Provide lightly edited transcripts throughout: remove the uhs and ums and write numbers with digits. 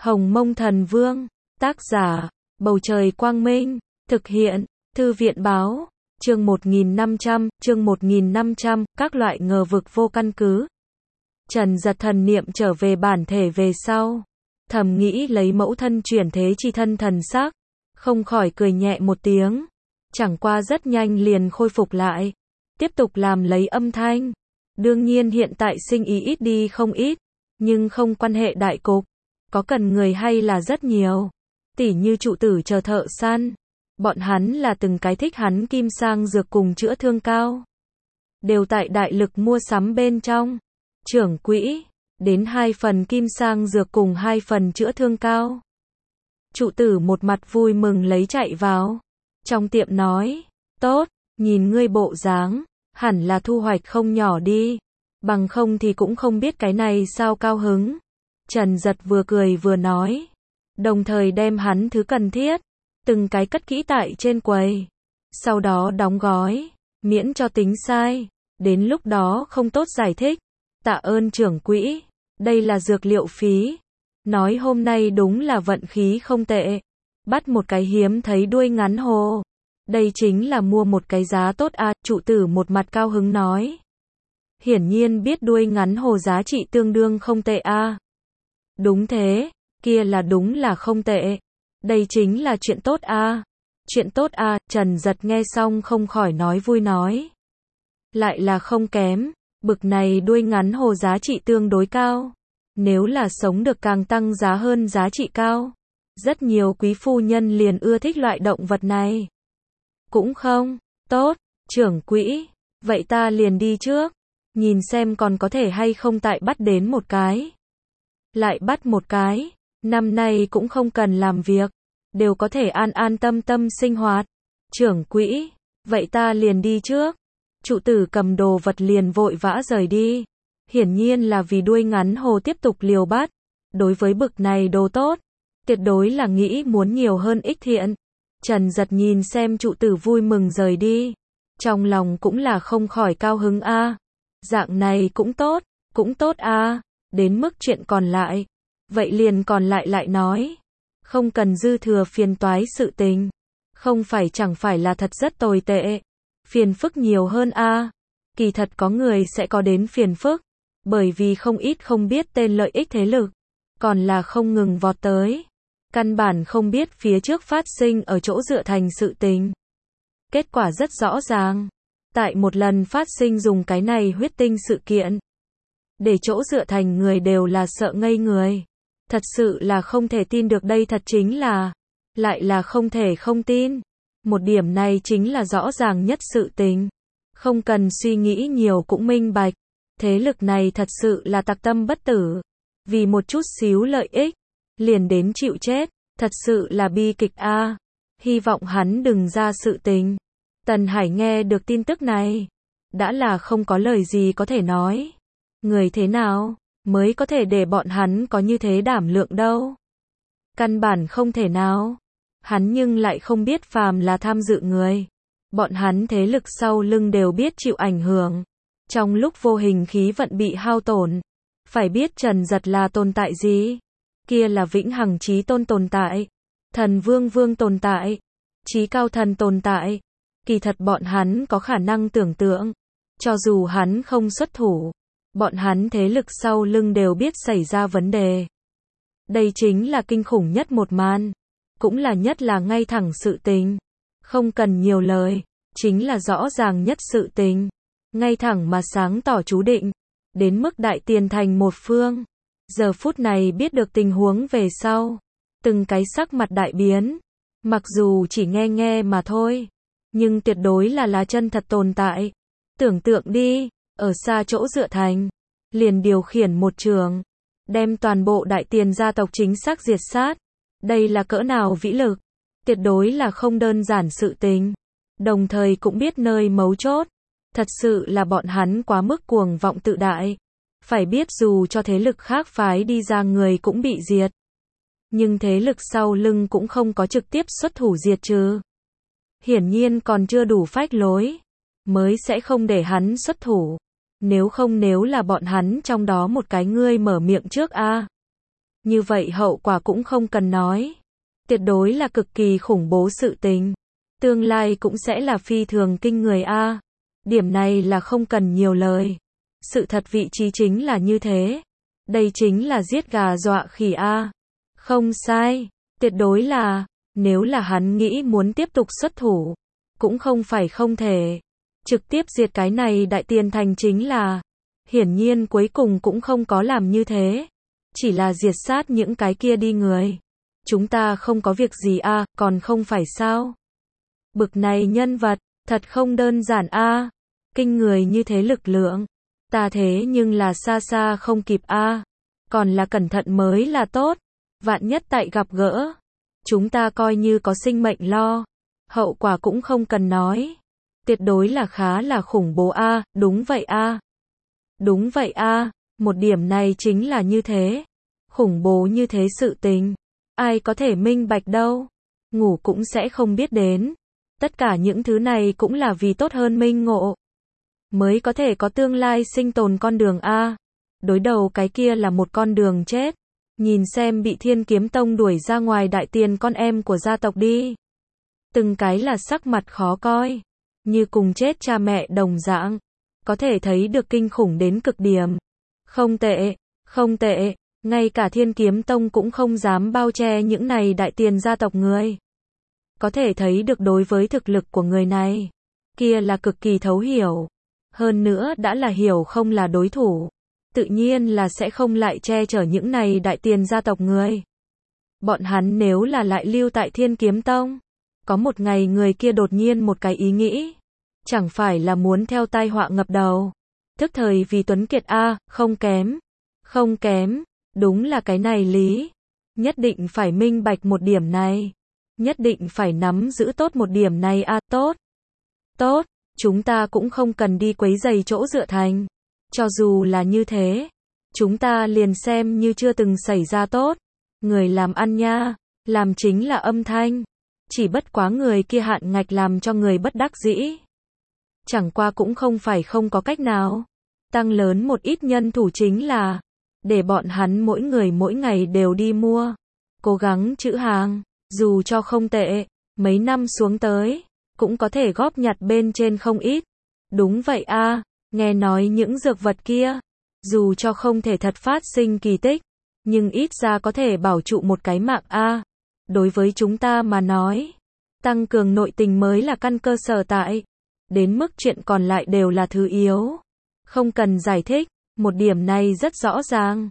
Hồng Mông Thần Vương, tác giả, Bầu Trời Quang Minh, thực hiện, Thư viện Báo, chương 1500, các loại ngờ vực vô căn cứ. Trần Giật thần niệm trở về bản thể về sau, thầm nghĩ lấy mẫu thân chuyển thế chi thân thần xác, không khỏi cười nhẹ một tiếng, chẳng qua rất nhanh liền khôi phục lại, tiếp tục làm lấy âm thanh. Đương nhiên hiện tại sinh ý ít đi không ít, nhưng không quan hệ đại cục, có cần người hay là rất nhiều. Tỉ như trụ tử chờ thợ săn, bọn hắn là từng cái thích hắn kim sang dược cùng chữa thương cao, đều tại đại lực mua sắm bên trong. Trưởng quỹ, đến 2 phần kim sang dược cùng 2 phần chữa thương cao. Trụ tử một mặt vui mừng lấy chạy vào trong tiệm nói, tốt, nhìn ngươi bộ dáng, hẳn là thu hoạch không nhỏ đi, bằng không thì cũng không biết cái này sao cao hứng. Trần Giật vừa cười vừa nói, đồng thời đem hắn thứ cần thiết, từng cái cất kỹ tại trên quầy, sau đó đóng gói, miễn cho tính sai, đến lúc đó không tốt giải thích. Tạ ơn trưởng quỹ, đây là dược liệu phí. Nói hôm nay đúng là vận khí không tệ, bắt một cái hiếm thấy đuôi ngắn hồ. Đây chính là mua một cái giá tốt à, trụ tử một mặt cao hứng nói. Hiển nhiên biết đuôi ngắn hồ giá trị tương đương không tệ à. Đúng thế, kia là đúng là không tệ. Đây chính là chuyện tốt à. Chuyện tốt à, Trần Giật nghe xong không khỏi nói vui nói. Lại là không kém, bực này đuôi ngắn hồ giá trị tương đối cao. Nếu là sống được càng tăng giá hơn giá trị cao. Rất nhiều quý phu nhân liền ưa thích loại động vật này. Cũng không, tốt, trưởng quỹ, vậy ta liền đi trước, nhìn xem còn có thể hay không tại bắt đến một cái. Lại bắt một cái, năm nay cũng không cần làm việc, đều có thể an an tâm tâm sinh hoạt. Trưởng quỹ, vậy ta liền đi trước. Trụ tử cầm đồ vật liền vội vã rời đi. Hiển nhiên là vì đuôi ngắn hồ tiếp tục liều bắt. Đối với bực này đồ tốt, tuyệt đối là nghĩ muốn nhiều hơn ích thiện. Trần Giật nhìn xem trụ tử vui mừng rời đi, trong lòng cũng là không khỏi cao hứng a. Dạng này cũng tốt a. Đến mức chuyện còn lại, vậy liền còn lại nói, không cần dư thừa phiền toái sự tình, không phải chẳng phải là thật rất tồi tệ, phiền phức nhiều hơn a. Kỳ thật có người sẽ có đến phiền phức, bởi vì không ít không biết tên lợi ích thế lực, còn là không ngừng vọt tới. Căn bản không biết phía trước phát sinh ở chỗ dựa thành sự tình. Kết quả rất rõ ràng. Tại một lần phát sinh dùng cái này huyết tinh sự kiện. Để chỗ dựa thành người đều là sợ ngây người. Thật sự là không thể tin được đây thật chính là. Lại là không thể không tin. Một điểm này chính là rõ ràng nhất sự tình. Không cần suy nghĩ nhiều cũng minh bạch. Thế lực này thật sự là tặc tâm bất tử. Vì một chút xíu lợi ích. Liền đến chịu chết, thật sự là bi kịch a. Hy vọng hắn đừng ra sự tình. Tần Hải nghe được tin tức này, đã là không có lời gì có thể nói. Người thế nào mới có thể để bọn hắn có như thế đảm lượng đâu? Căn bản không thể nào. Hắn nhưng lại không biết phàm là tham dự người, bọn hắn thế lực sau lưng đều biết chịu ảnh hưởng. Trong lúc vô hình khí vận bị hao tổn, phải biết Trần Giật là tồn tại gì? Kia là vĩnh hằng chí tôn tồn tại, thần vương vương tồn tại, chí cao thần tồn tại. Kỳ thật bọn hắn có khả năng tưởng tượng, cho dù hắn không xuất thủ, bọn hắn thế lực sau lưng đều biết xảy ra vấn đề. Đây chính là kinh khủng nhất một màn, cũng là nhất là ngay thẳng sự tình, không cần nhiều lời, chính là rõ ràng nhất sự tình, ngay thẳng mà sáng tỏ chú định, đến mức đại tiền thành một phương. Giờ phút này biết được tình huống về sau, từng cái sắc mặt đại biến, mặc dù chỉ nghe mà thôi, nhưng tuyệt đối là chân thật tồn tại. Tưởng tượng đi, ở xa chỗ dựa thành, liền điều khiển một trường, đem toàn bộ đại tiền gia tộc chính xác diệt sát. Đây là cỡ nào vĩ lực, tuyệt đối là không đơn giản sự tình. Đồng thời cũng biết nơi mấu chốt, thật sự là bọn hắn quá mức cuồng vọng tự đại. Phải biết dù cho thế lực khác phái đi ra người cũng bị diệt, nhưng thế lực sau lưng cũng không có trực tiếp xuất thủ diệt trừ. Hiển nhiên còn chưa đủ phách lối, mới sẽ không để hắn xuất thủ. Nếu là bọn hắn trong đó một cái ngươi mở miệng trước a. như vậy hậu quả cũng không cần nói. Tuyệt đối là cực kỳ khủng bố sự tình. Tương lai cũng sẽ là phi thường kinh người a. Điểm này là không cần nhiều lời. Sự thật vị trí chính là như thế. Đây chính là giết gà dọa khỉ a. Không sai, tuyệt đối là, nếu là hắn nghĩ muốn tiếp tục xuất thủ, cũng không phải không thể. Trực tiếp diệt cái này đại tiền thành chính là, hiển nhiên cuối cùng cũng không có làm như thế. Chỉ là diệt sát những cái kia đi người. Chúng ta không có việc gì a, còn không phải sao? Bực này nhân vật, thật không đơn giản a. Kinh người như thế lực lượng, ta thế nhưng là xa xa không kịp a. Còn là cẩn thận mới là tốt. Vạn nhất tại gặp gỡ, chúng ta coi như có sinh mệnh lo, hậu quả cũng không cần nói. Tuyệt đối là khá là khủng bố a, đúng vậy a. Đúng vậy a, một điểm này chính là như thế. Khủng bố như thế sự tình, ai có thể minh bạch đâu. Ngủ cũng sẽ không biết đến. Tất cả những thứ này cũng là vì tốt hơn minh ngộ, mới có thể có tương lai sinh tồn con đường a. Đối đầu cái kia là một con đường chết. Nhìn xem bị Thiên Kiếm Tông đuổi ra ngoài đại tiền con em của gia tộc đi. Từng cái là sắc mặt khó coi, như cùng chết cha mẹ đồng dạng. Có thể thấy được kinh khủng đến cực điểm. Không tệ, không tệ, ngay cả Thiên Kiếm Tông cũng không dám bao che những này đại tiền gia tộc người. Có thể thấy được đối với thực lực của người này, kia là cực kỳ thấu hiểu. Hơn nữa đã là hiểu không là đối thủ. Tự nhiên là sẽ không lại che chở những này đại tiền gia tộc người. Bọn hắn nếu là lại lưu tại Thiên Kiếm Tông, có một ngày người kia đột nhiên một cái ý nghĩ, chẳng phải là muốn theo tai họa ngập đầu. Thức thời vì tuấn kiệt a, không kém. Không kém, đúng là cái này lý. Nhất định phải minh bạch một điểm này. Nhất định phải nắm giữ tốt một điểm này a, tốt. Tốt, chúng ta cũng không cần đi quấy rầy chỗ dựa thành. Cho dù là như thế, chúng ta liền xem như chưa từng xảy ra tốt. Người làm ăn nha, làm chính là âm thanh. Chỉ bất quá người kia hạn ngạch làm cho người bất đắc dĩ. Chẳng qua cũng không phải không có cách nào. Tăng lớn một ít nhân thủ chính là, để bọn hắn mỗi người mỗi ngày đều đi mua. Cố gắng trữ hàng, dù cho không tệ, mấy năm xuống tới, cũng có thể góp nhặt bên trên không ít. Đúng vậy a. Nghe nói những dược vật kia, dù cho không thể thật phát sinh kỳ tích, nhưng ít ra có thể bảo trụ một cái mạng a. Đối với chúng ta mà nói, tăng cường nội tình mới là căn cơ sở tại. Đến mức chuyện còn lại đều là thứ yếu. Không cần giải thích, một điểm này rất rõ ràng.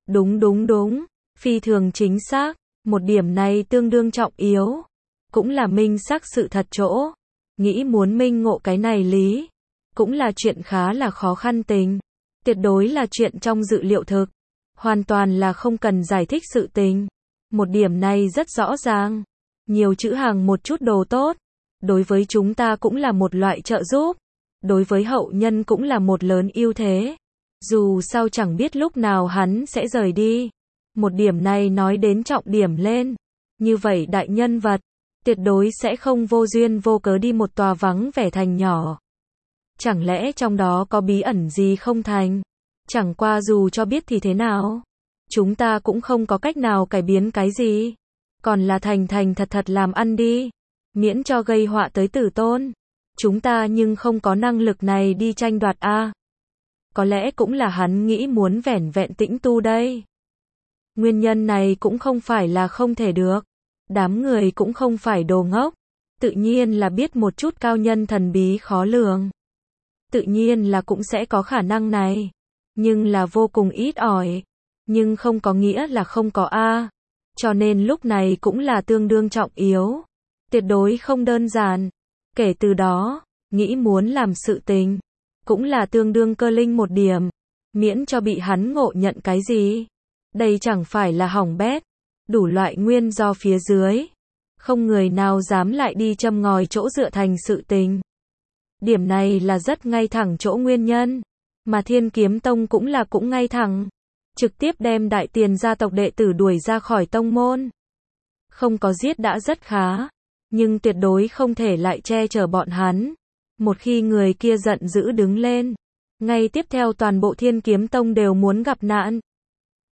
Đúng, phi thường chính xác, một điểm này tương đương trọng yếu. Cũng là minh xác sự thật chỗ. Nghĩ muốn minh ngộ cái này lý, cũng là chuyện khá là khó khăn tình. Tuyệt đối là chuyện trong dự liệu thực. Hoàn toàn là không cần giải thích sự tình. Một điểm này rất rõ ràng. Nhiều trữ hàng một chút đồ tốt. Đối với chúng ta cũng là một loại trợ giúp. Đối với hậu nhân cũng là một lớn ưu thế. Dù sao chẳng biết lúc nào hắn sẽ rời đi. Một điểm này nói đến trọng điểm lên. Như vậy đại nhân vật, tuyệt đối sẽ không vô duyên vô cớ đi một tòa vắng vẻ thành nhỏ. Chẳng lẽ trong đó có bí ẩn gì không thành? Chẳng qua dù cho biết thì thế nào? Chúng ta cũng không có cách nào cải biến cái gì. Còn là thành thật làm ăn đi. Miễn cho gây họa tới tử tôn. Chúng ta nhưng không có năng lực này đi tranh đoạt a. Có lẽ cũng là hắn nghĩ muốn vẻn vẹn tĩnh tu đây. Nguyên nhân này cũng không phải là không thể được. Đám người cũng không phải đồ ngốc. Tự nhiên là biết một chút cao nhân thần bí khó lường. Tự nhiên là cũng sẽ có khả năng này. Nhưng là vô cùng ít ỏi. Nhưng không có nghĩa là không có a. Cho nên lúc này cũng là tương đương trọng yếu. Tuyệt đối không đơn giản. Kể từ đó, nghĩ muốn làm sự tình, cũng là tương đương cơ linh một điểm. Miễn cho bị hắn ngộ nhận cái gì. Đây chẳng phải là hỏng bét. Đủ loại nguyên do phía dưới. Không người nào dám lại đi châm ngòi chỗ dựa thành sự tình. Điểm này là rất ngay thẳng chỗ nguyên nhân. Mà Thiên Kiếm Tông cũng là cũng ngay thẳng. Trực tiếp đem đại tiền gia tộc đệ tử đuổi ra khỏi tông môn. Không có giết đã rất khá. Nhưng tuyệt đối không thể lại che chở bọn hắn. Một khi người kia giận dữ đứng lên, ngay tiếp theo toàn bộ Thiên Kiếm Tông đều muốn gặp nạn.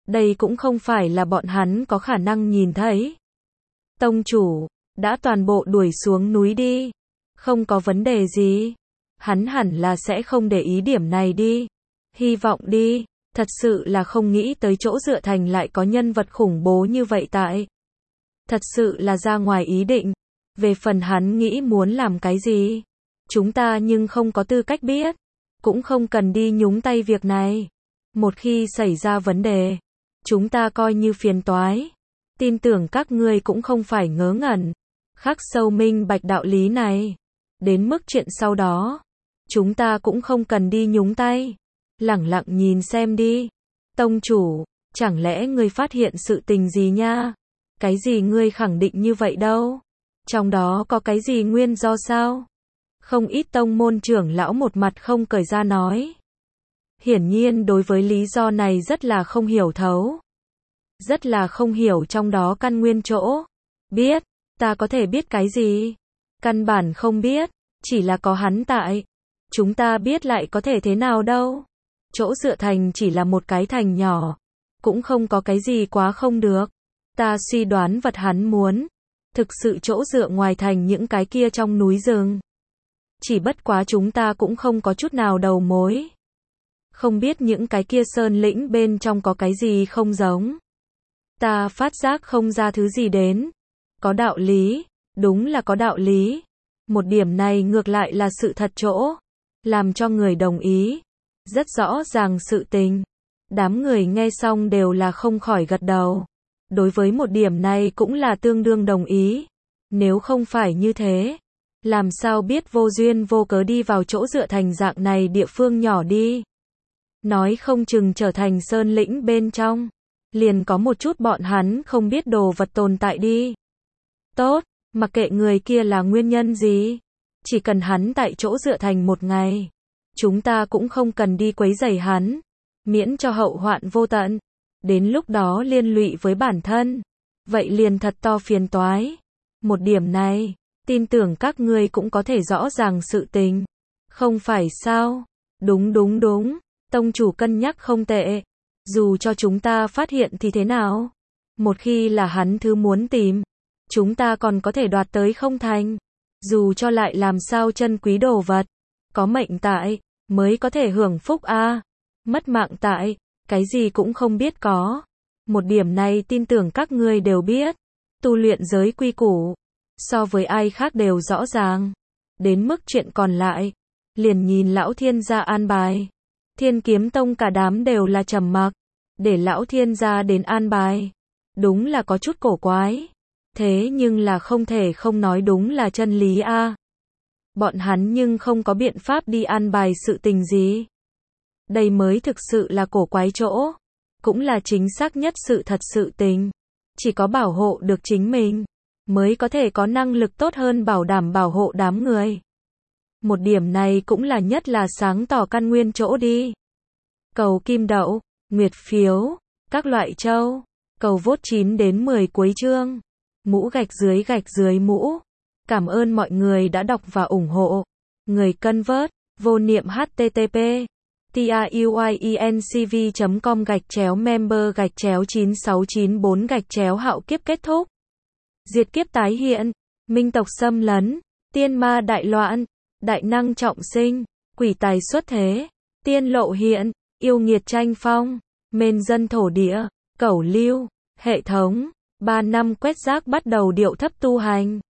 Đây cũng không phải là bọn hắn có khả năng nhìn thấy. Tông chủ, đã toàn bộ đuổi xuống núi đi. Không có vấn đề gì. Hắn hẳn là sẽ không để ý điểm này đi. Hy vọng đi. Thật sự là không nghĩ tới chỗ dựa thành lại có nhân vật khủng bố như vậy tại. Thật sự là ra ngoài ý định. Về phần hắn nghĩ muốn làm cái gì, chúng ta nhưng không có tư cách biết. Cũng không cần đi nhúng tay việc này. Một khi xảy ra vấn đề, chúng ta coi như phiền toái. Tin tưởng các ngươi cũng không phải ngớ ngẩn. Khắc sâu minh bạch đạo lý này. Đến mức chuyện sau đó, chúng ta cũng không cần đi nhúng tay. Lẳng lặng nhìn xem đi. Tông chủ, chẳng lẽ ngươi phát hiện sự tình gì nha? Cái gì ngươi khẳng định như vậy đâu? Trong đó có cái gì nguyên do sao? Không ít tông môn trưởng lão một mặt không cởi ra nói. Hiển nhiên đối với lý do này rất là không hiểu thấu. Rất là không hiểu trong đó căn nguyên chỗ. Biết, ta có thể biết cái gì? Căn bản không biết, chỉ là có hắn tại. Chúng ta biết lại có thể thế nào đâu? Chỗ dựa thành chỉ là một cái thành nhỏ. Cũng không có cái gì quá không được. Ta suy đoán vật hắn muốn. Thực sự chỗ dựa ngoài thành những cái kia trong núi rừng. Chỉ bất quá chúng ta cũng không có chút nào đầu mối. Không biết những cái kia sơn lĩnh bên trong có cái gì không giống. Ta phát giác không ra thứ gì đến. Có đạo lý, đúng là có đạo lý. Một điểm này ngược lại là sự thật chỗ. Làm cho người đồng ý. Rất rõ ràng sự tình. Đám người nghe xong đều là không khỏi gật đầu. Đối với một điểm này cũng là tương đương đồng ý. Nếu không phải như thế, làm sao biết vô duyên vô cớ đi vào chỗ dựa thành dạng này địa phương nhỏ đi. Nói không chừng trở thành sơn lĩnh bên trong. Liền có một chút bọn hắn không biết đồ vật tồn tại đi. Tốt, mặc kệ người kia là nguyên nhân gì. Chỉ cần hắn tại chỗ dựa thành một ngày. Chúng ta cũng không cần đi quấy rầy hắn. Miễn cho hậu hoạn vô tận. Đến lúc đó liên lụy với bản thân. Vậy liền thật to phiền toái. Một điểm này, tin tưởng các ngươi cũng có thể rõ ràng sự tình. Không phải sao? Đúng. Tông chủ cân nhắc không tệ. Dù cho chúng ta phát hiện thì thế nào? Một khi là hắn thứ muốn tìm, chúng ta còn có thể đoạt tới không thành. Dù cho lại làm sao chân quý đồ vật. Có mệnh tại, mới có thể hưởng phúc a. Mất mạng tại, cái gì cũng không biết có. Một điểm này tin tưởng các ngươi đều biết. Tu luyện giới quy củ. So với ai khác đều rõ ràng. Đến mức chuyện còn lại. Liền nhìn lão thiên gia an bài. Thiên kiếm tông cả đám đều là trầm mặc. Để lão thiên gia đến an bài. Đúng là có chút cổ quái. Thế nhưng là không thể không nói đúng là chân lý a. Bọn hắn nhưng không có biện pháp đi an bài sự tình gì. Đây mới thực sự là cổ quái chỗ. Cũng là chính xác nhất sự thật sự tình. Chỉ có bảo hộ được chính mình, mới có thể có năng lực tốt hơn bảo đảm bảo hộ đám người. Một điểm này cũng là nhất là sáng tỏ căn nguyên chỗ đi. Cầu kim đậu, nguyệt phiếu, các loại châu. Cầu vote 9 đến 10 cuối chương. Mũ gạch dưới mũ. Cảm ơn mọi người đã đọc và ủng hộ. Người cân vớt, vô niệm http tiuyecv.com/member/9694 hạo kiếp kết thúc. Diệt kiếp tái hiện, minh tộc xâm lấn, tiên ma đại loạn, đại năng trọng sinh, quỷ tài xuất thế, tiên lộ hiện, yêu nghiệt tranh phong, mên dân thổ địa, cẩu lưu, hệ thống, 3 năm quét rác bắt đầu điệu thấp tu hành.